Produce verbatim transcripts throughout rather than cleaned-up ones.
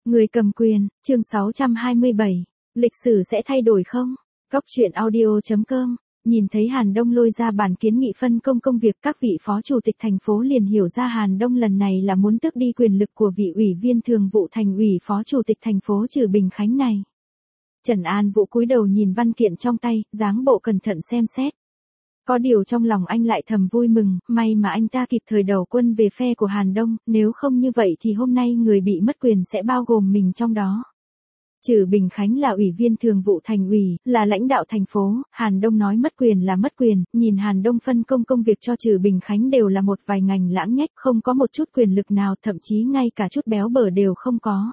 Người cầm quyền, chương sáu trăm hai mươi bảy. Lịch sử sẽ thay đổi không? Góc truyện audio chấm com. Nhìn thấy Hàn Đông lôi ra bản kiến nghị phân công công việc, các vị phó chủ tịch thành phố liền hiểu ra Hàn Đông lần này là muốn tước đi quyền lực của vị ủy viên thường vụ thành ủy phó chủ tịch thành phố Trử Bình Khánh này. Trần An Vũ cúi đầu nhìn văn kiện trong tay, dáng bộ cẩn thận xem xét. Có điều trong lòng anh lại thầm vui mừng, may mà anh ta kịp thời đầu quân về phe của Hàn Đông, nếu không như vậy thì hôm nay người bị mất quyền sẽ bao gồm mình trong đó. Trử Bình Khánh là ủy viên thường vụ thành ủy, là lãnh đạo thành phố, Hàn Đông nói mất quyền là mất quyền, nhìn Hàn Đông phân công công việc cho Trử Bình Khánh đều là một vài ngành lãng nhách, không có một chút quyền lực nào, thậm chí ngay cả chút béo bở đều không có.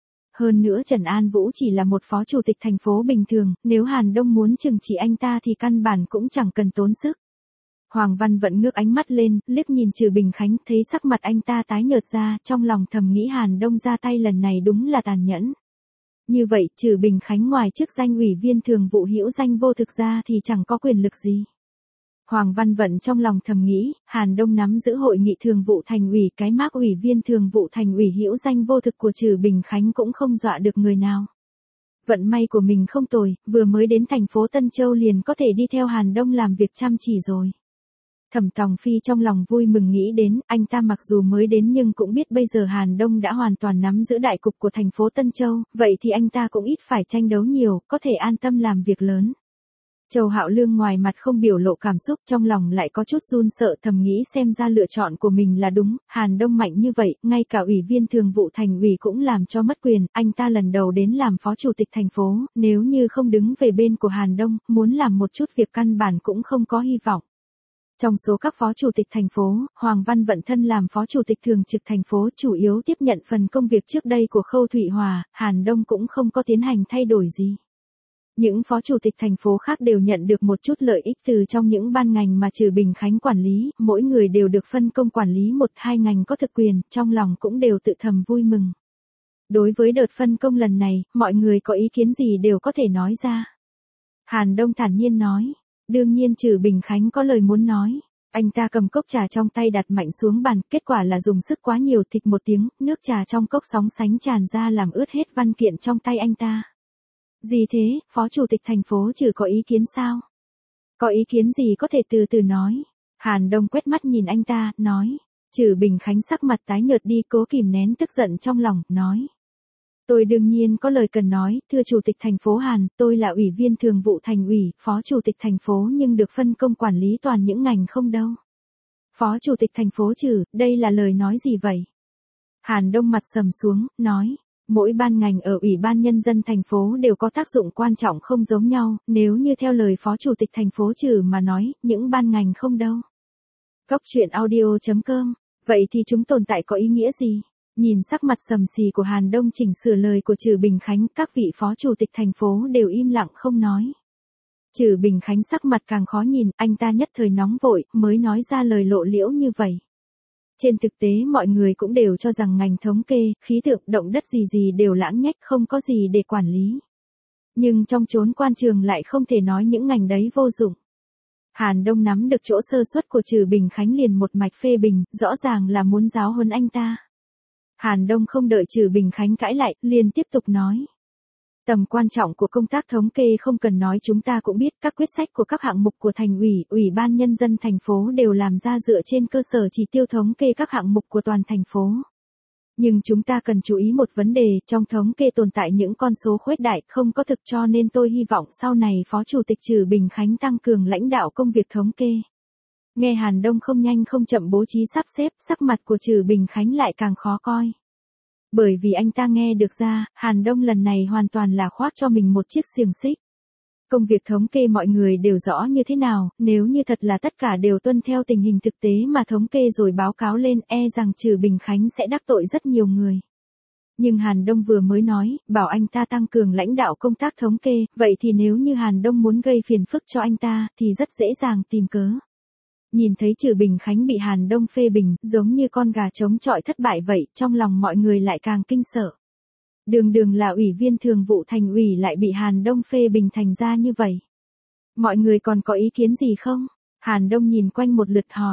Hơn nữa Trần An Vũ chỉ là một phó chủ tịch thành phố bình thường, nếu Hàn Đông muốn trừng trị anh ta thì căn bản cũng chẳng cần tốn sức. Hoàng Văn Vận ngước ánh mắt lên, liếc nhìn Trử Bình Khánh, thấy sắc mặt anh ta tái nhợt ra, trong lòng thầm nghĩ Hàn Đông ra tay lần này đúng là tàn nhẫn. Như vậy, Trử Bình Khánh ngoài chức danh ủy viên thường vụ hữu danh vô thực ra thì chẳng có quyền lực gì. Hoàng Văn Vận trong lòng thầm nghĩ, Hàn Đông nắm giữ hội nghị thường vụ thành ủy, cái mác ủy viên thường vụ thành ủy hữu danh vô thực của Trử Bình Khánh cũng không dọa được người nào. Vận may của mình không tồi, vừa mới đến thành phố Tân Châu liền có thể đi theo Hàn Đông làm việc chăm chỉ rồi. Thẩm Tòng Phi trong lòng vui mừng nghĩ đến, anh ta mặc dù mới đến nhưng cũng biết bây giờ Hàn Đông đã hoàn toàn nắm giữ đại cục của thành phố Tân Châu, vậy thì anh ta cũng ít phải tranh đấu nhiều, có thể an tâm làm việc lớn. Châu Hạo Lương ngoài mặt không biểu lộ cảm xúc, trong lòng lại có chút run sợ, thầm nghĩ xem ra lựa chọn của mình là đúng, Hàn Đông mạnh như vậy, ngay cả ủy viên thường vụ thành ủy cũng làm cho mất quyền, anh ta lần đầu đến làm phó chủ tịch thành phố, nếu như không đứng về bên của Hàn Đông, muốn làm một chút việc căn bản cũng không có hy vọng. Trong số các phó chủ tịch thành phố, Hoàng Văn Vận thân làm phó chủ tịch thường trực thành phố chủ yếu tiếp nhận phần công việc trước đây của Khâu Thụy Hòa, Hàn Đông cũng không có tiến hành thay đổi gì. Những phó chủ tịch thành phố khác đều nhận được một chút lợi ích từ trong những ban ngành mà Trử Bình Khánh quản lý, mỗi người đều được phân công quản lý một hai ngành có thực quyền, trong lòng cũng đều tự thầm vui mừng. Đối với đợt phân công lần này, mọi người có ý kiến gì đều có thể nói ra. Hàn Đông thản nhiên nói. Đương nhiên Trử Bình Khánh có lời muốn nói. Anh ta cầm cốc trà trong tay đặt mạnh xuống bàn, kết quả là dùng sức quá nhiều, thịch một tiếng, nước trà trong cốc sóng sánh tràn ra làm ướt hết văn kiện trong tay anh ta. Gì thế, phó chủ tịch thành phố Trử có ý kiến sao? Có ý kiến gì có thể từ từ nói. Hàn Đông quét mắt nhìn anh ta, nói. Trử Bình Khánh sắc mặt tái nhợt đi, cố kìm nén tức giận trong lòng, nói. Tôi đương nhiên có lời cần nói, thưa Chủ tịch thành phố Hàn, tôi là ủy viên thường vụ thành ủy, phó chủ tịch thành phố nhưng được phân công quản lý toàn những ngành không đâu. Phó chủ tịch thành phố Trử, đây là lời nói gì vậy? Hàn Đông mặt sầm xuống, nói, mỗi ban ngành ở Ủy ban Nhân dân thành phố đều có tác dụng quan trọng không giống nhau, nếu như theo lời phó chủ tịch thành phố Trử mà nói, những ban ngành không đâu. Góc truyện audio chấm com, vậy thì chúng tồn tại có ý nghĩa gì? Nhìn sắc mặt sầm xì của Hàn Đông chỉnh sửa lời của Trử Bình Khánh, các vị phó chủ tịch thành phố đều im lặng không nói. Trử Bình Khánh sắc mặt càng khó nhìn, anh ta nhất thời nóng vội, mới nói ra lời lộ liễu như vậy. Trên thực tế mọi người cũng đều cho rằng ngành thống kê, khí tượng, động đất gì gì đều lãng nhách, không có gì để quản lý. Nhưng trong chốn quan trường lại không thể nói những ngành đấy vô dụng. Hàn Đông nắm được chỗ sơ suất của Trử Bình Khánh liền một mạch phê bình, rõ ràng là muốn giáo huấn anh ta. Hàn Đông không đợi Trử Bình Khánh cãi lại, liền tiếp tục nói. Tầm quan trọng của công tác thống kê không cần nói, chúng ta cũng biết, các quyết sách của các hạng mục của thành ủy, ủy ban nhân dân thành phố đều làm ra dựa trên cơ sở chỉ tiêu thống kê các hạng mục của toàn thành phố. Nhưng chúng ta cần chú ý một vấn đề, trong thống kê tồn tại những con số khuếch đại, không có thực, cho nên tôi hy vọng sau này phó chủ tịch Trử Bình Khánh tăng cường lãnh đạo công việc thống kê. Nghe Hàn Đông không nhanh không chậm bố trí sắp xếp, sắc mặt của Trử Bình Khánh lại càng khó coi. Bởi vì anh ta nghe được ra, Hàn Đông lần này hoàn toàn là khoác cho mình một chiếc xiềng xích. Công việc thống kê mọi người đều rõ như thế nào, nếu như thật là tất cả đều tuân theo tình hình thực tế mà thống kê rồi báo cáo lên, e rằng Trử Bình Khánh sẽ đắc tội rất nhiều người. Nhưng Hàn Đông vừa mới nói, bảo anh ta tăng cường lãnh đạo công tác thống kê, vậy thì nếu như Hàn Đông muốn gây phiền phức cho anh ta, thì rất dễ dàng tìm cớ. Nhìn thấy Trử Bình Khánh bị Hàn Đông phê bình, giống như con gà chống chọi thất bại vậy, trong lòng mọi người lại càng kinh sợ. Đường đường là ủy viên thường vụ thành ủy lại bị Hàn Đông phê bình thành ra như vậy. Mọi người còn có ý kiến gì không? Hàn Đông nhìn quanh một lượt hỏi.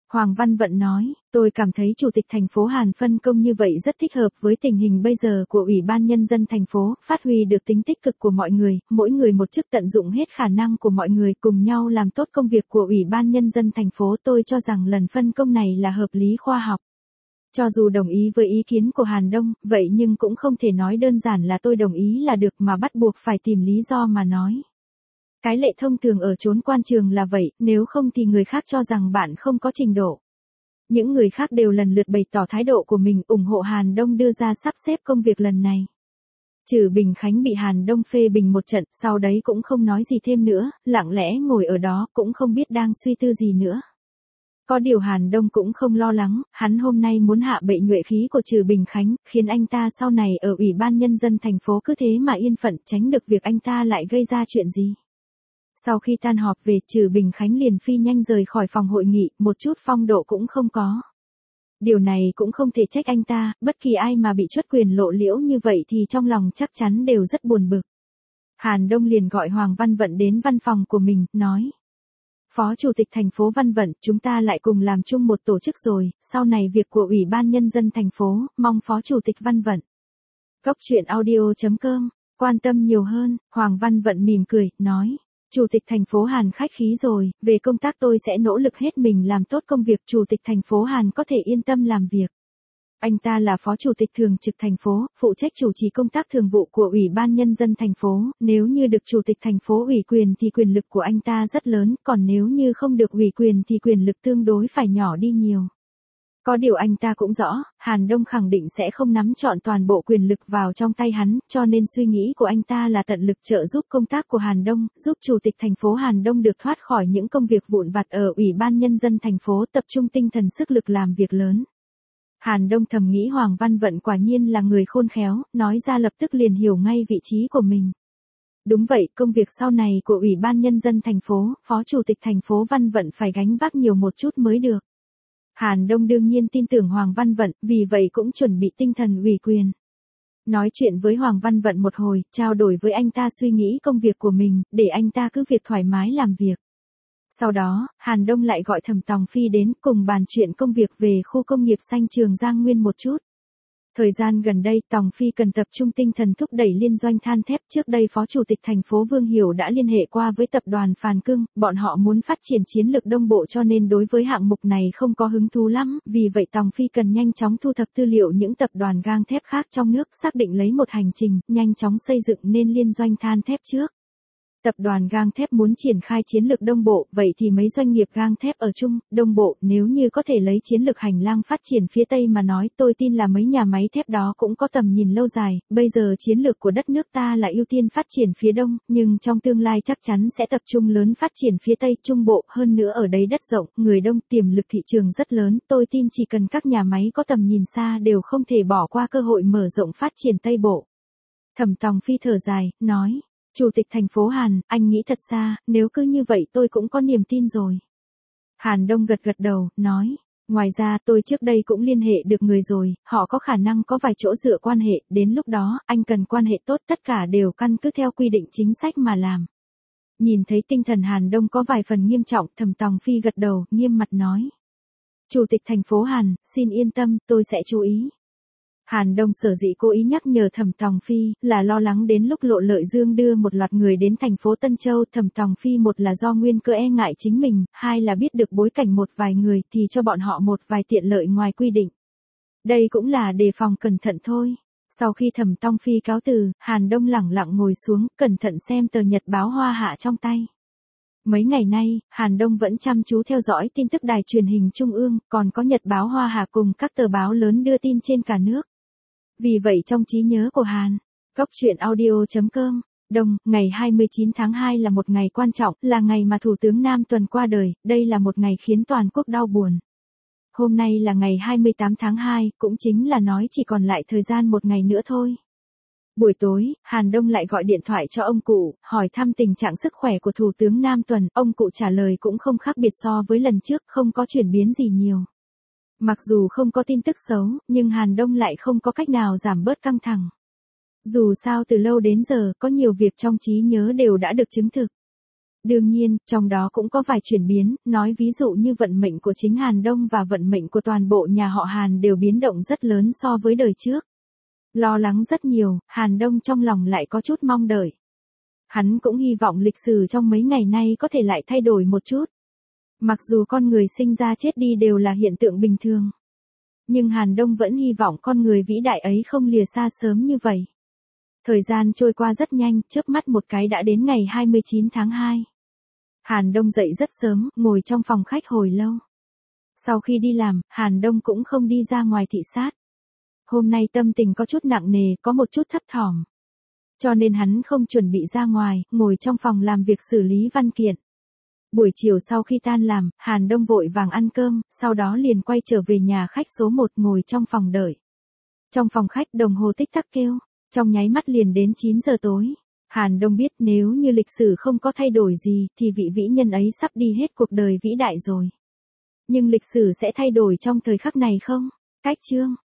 Hoàng Văn Vận nói, tôi cảm thấy Chủ tịch thành phố Hàn phân công như vậy rất thích hợp với tình hình bây giờ của Ủy ban Nhân dân thành phố, phát huy được tính tích cực của mọi người, mỗi người một chức tận dụng hết khả năng của mọi người cùng nhau làm tốt công việc của Ủy ban Nhân dân thành phố. Tôi cho rằng lần phân công này là hợp lý khoa học. Cho dù đồng ý với ý kiến của Hàn Đông, vậy nhưng cũng không thể nói đơn giản là tôi đồng ý là được mà bắt buộc phải tìm lý do mà nói. Cái lệ thông thường ở chốn quan trường là vậy, nếu không thì người khác cho rằng bạn không có trình độ. Những người khác đều lần lượt bày tỏ thái độ của mình ủng hộ Hàn Đông đưa ra sắp xếp công việc lần này. Trừ Bình Khánh bị Hàn Đông phê bình một trận, sau đấy cũng không nói gì thêm nữa, lặng lẽ ngồi ở đó cũng không biết đang suy tư gì nữa. Có điều Hàn Đông cũng không lo lắng, hắn hôm nay muốn hạ bệ nhuệ khí của Trừ Bình Khánh, khiến anh ta sau này ở Ủy ban Nhân dân thành phố cứ thế mà yên phận, tránh được việc anh ta lại gây ra chuyện gì. Sau khi tan họp về, Trừ Bình Khánh liền phi nhanh rời khỏi phòng hội nghị, một chút phong độ cũng không có. Điều này cũng không thể trách anh ta, bất kỳ ai mà bị truất quyền lộ liễu như vậy thì trong lòng chắc chắn đều rất buồn bực. Hàn Đông liền gọi Hoàng Văn Vận đến văn phòng của mình, nói. Phó Chủ tịch thành phố Văn Vận, chúng ta lại cùng làm chung một tổ chức rồi, sau này việc của Ủy ban Nhân dân thành phố, mong Phó Chủ tịch Văn Vận. Góc truyện audio chấm com, quan tâm nhiều hơn, Hoàng Văn Vận mỉm cười, nói. Chủ tịch thành phố Hàn khách khí rồi, về công tác tôi sẽ nỗ lực hết mình làm tốt công việc. Chủ tịch thành phố Hàn có thể yên tâm làm việc. Anh ta là phó chủ tịch thường trực thành phố, phụ trách chủ trì công tác thường vụ của Ủy ban Nhân dân thành phố, nếu như được chủ tịch thành phố ủy quyền thì quyền lực của anh ta rất lớn, còn nếu như không được ủy quyền thì quyền lực tương đối phải nhỏ đi nhiều. Có điều anh ta cũng rõ, Hàn Đông khẳng định sẽ không nắm trọn toàn bộ quyền lực vào trong tay hắn, cho nên suy nghĩ của anh ta là tận lực trợ giúp công tác của Hàn Đông, giúp Chủ tịch thành phố Hàn Đông được thoát khỏi những công việc vụn vặt ở Ủy ban Nhân dân thành phố, tập trung tinh thần sức lực làm việc lớn. Hàn Đông thầm nghĩ Hoàng Văn Vận quả nhiên là người khôn khéo, nói ra lập tức liền hiểu ngay vị trí của mình. Đúng vậy, công việc sau này của Ủy ban Nhân dân thành phố, Phó Chủ tịch thành phố Văn Vận phải gánh vác nhiều một chút mới được. Hàn Đông đương nhiên tin tưởng Hoàng Văn Vận, vì vậy cũng chuẩn bị tinh thần ủy quyền. Nói chuyện với Hoàng Văn Vận một hồi, trao đổi với anh ta suy nghĩ công việc của mình, để anh ta cứ việc thoải mái làm việc. Sau đó, Hàn Đông lại gọi Thẩm Tòng Phi đến cùng bàn chuyện công việc về khu công nghiệp xanh Trường Giang Nguyên một chút. Thời gian gần đây, Tòng Phi cần tập trung tinh thần thúc đẩy liên doanh than thép. Trước đây Phó Chủ tịch thành phố Vương Hiểu đã liên hệ qua với tập đoàn Phàn Cưng, bọn họ muốn phát triển chiến lược Đông Bộ cho nên đối với hạng mục này không có hứng thú lắm, vì vậy Tòng Phi cần nhanh chóng thu thập tư liệu những tập đoàn gang thép khác trong nước, xác định lấy một hành trình, nhanh chóng xây dựng nên liên doanh than thép trước. Tập đoàn gang thép muốn triển khai chiến lược Đông Bộ, vậy thì mấy doanh nghiệp gang thép ở Trung, Đông Bộ, nếu như có thể lấy chiến lược hành lang phát triển phía Tây mà nói, tôi tin là mấy nhà máy thép đó cũng có tầm nhìn lâu dài. Bây giờ chiến lược của đất nước ta là ưu tiên phát triển phía Đông, nhưng trong tương lai chắc chắn sẽ tập trung lớn phát triển phía Tây, Trung Bộ, hơn nữa ở đấy đất rộng, người đông, tiềm lực thị trường rất lớn, tôi tin chỉ cần các nhà máy có tầm nhìn xa đều không thể bỏ qua cơ hội mở rộng phát triển Tây Bộ. Thẩm Tòng Phi thở dài, nói. Chủ tịch thành phố Hàn, anh nghĩ thật xa, nếu cứ như vậy tôi cũng có niềm tin rồi. Hàn Đông gật gật đầu, nói, ngoài ra tôi trước đây cũng liên hệ được người rồi, họ có khả năng có vài chỗ dựa quan hệ, đến lúc đó, anh cần quan hệ tốt, tất cả đều căn cứ theo quy định chính sách mà làm. Nhìn thấy tinh thần Hàn Đông có vài phần nghiêm trọng, Thẩm Tòng Phi gật đầu, nghiêm mặt nói. Chủ tịch thành phố Hàn, xin yên tâm, tôi sẽ chú ý. Hàn Đông sở dĩ cố ý nhắc nhở Thẩm Tòng Phi, là lo lắng đến lúc Lộ Lợi Dương đưa một loạt người đến thành phố Tân Châu. Thẩm Tòng Phi một là do nguyên cơ e ngại chính mình, hai là biết được bối cảnh một vài người thì cho bọn họ một vài tiện lợi ngoài quy định. Đây cũng là đề phòng cẩn thận thôi. Sau khi Thẩm Tòng Phi cáo từ, Hàn Đông lẳng lặng ngồi xuống, cẩn thận xem tờ nhật báo Hoa Hạ trong tay. Mấy ngày nay, Hàn Đông vẫn chăm chú theo dõi tin tức đài truyền hình Trung ương, còn có nhật báo Hoa Hạ cùng các tờ báo lớn đưa tin trên cả nước. Vì vậy trong trí nhớ của Hàn, góc truyện audio chấm com, Đông, ngày hai mươi chín tháng hai là một ngày quan trọng, là ngày mà Thủ tướng Nam Tuần qua đời, đây là một ngày khiến toàn quốc đau buồn. Hôm nay là ngày hai mươi tám tháng hai, cũng chính là nói chỉ còn lại thời gian một ngày nữa thôi. Buổi tối, Hàn Đông lại gọi điện thoại cho ông cụ, hỏi thăm tình trạng sức khỏe của Thủ tướng Nam Tuần, ông cụ trả lời cũng không khác biệt so với lần trước, không có chuyển biến gì nhiều. Mặc dù không có tin tức xấu, nhưng Hàn Đông lại không có cách nào giảm bớt căng thẳng. Dù sao từ lâu đến giờ, có nhiều việc trong trí nhớ đều đã được chứng thực. Đương nhiên, trong đó cũng có vài chuyển biến, nói ví dụ như vận mệnh của chính Hàn Đông và vận mệnh của toàn bộ nhà họ Hàn đều biến động rất lớn so với đời trước. Lo lắng rất nhiều, Hàn Đông trong lòng lại có chút mong đợi. Hắn cũng hy vọng lịch sử trong mấy ngày nay có thể lại thay đổi một chút. Mặc dù con người sinh ra chết đi đều là hiện tượng bình thường. Nhưng Hàn Đông vẫn hy vọng con người vĩ đại ấy không lìa xa sớm như vậy. Thời gian trôi qua rất nhanh, chớp mắt một cái đã đến ngày hai mươi chín tháng hai. Hàn Đông dậy rất sớm, ngồi trong phòng khách hồi lâu. Sau khi đi làm, Hàn Đông cũng không đi ra ngoài thị sát. Hôm nay tâm tình có chút nặng nề, có một chút thấp thỏm. Cho nên hắn không chuẩn bị ra ngoài, ngồi trong phòng làm việc xử lý văn kiện. Buổi chiều sau khi tan làm, Hàn Đông vội vàng ăn cơm, sau đó liền quay trở về nhà khách số một ngồi trong phòng đợi. Trong phòng khách đồng hồ tích tắc kêu, trong nháy mắt liền đến chín giờ tối. Hàn Đông biết nếu như lịch sử không có thay đổi gì thì vị vĩ nhân ấy sắp đi hết cuộc đời vĩ đại rồi. Nhưng lịch sử sẽ thay đổi trong thời khắc này không? Cách chương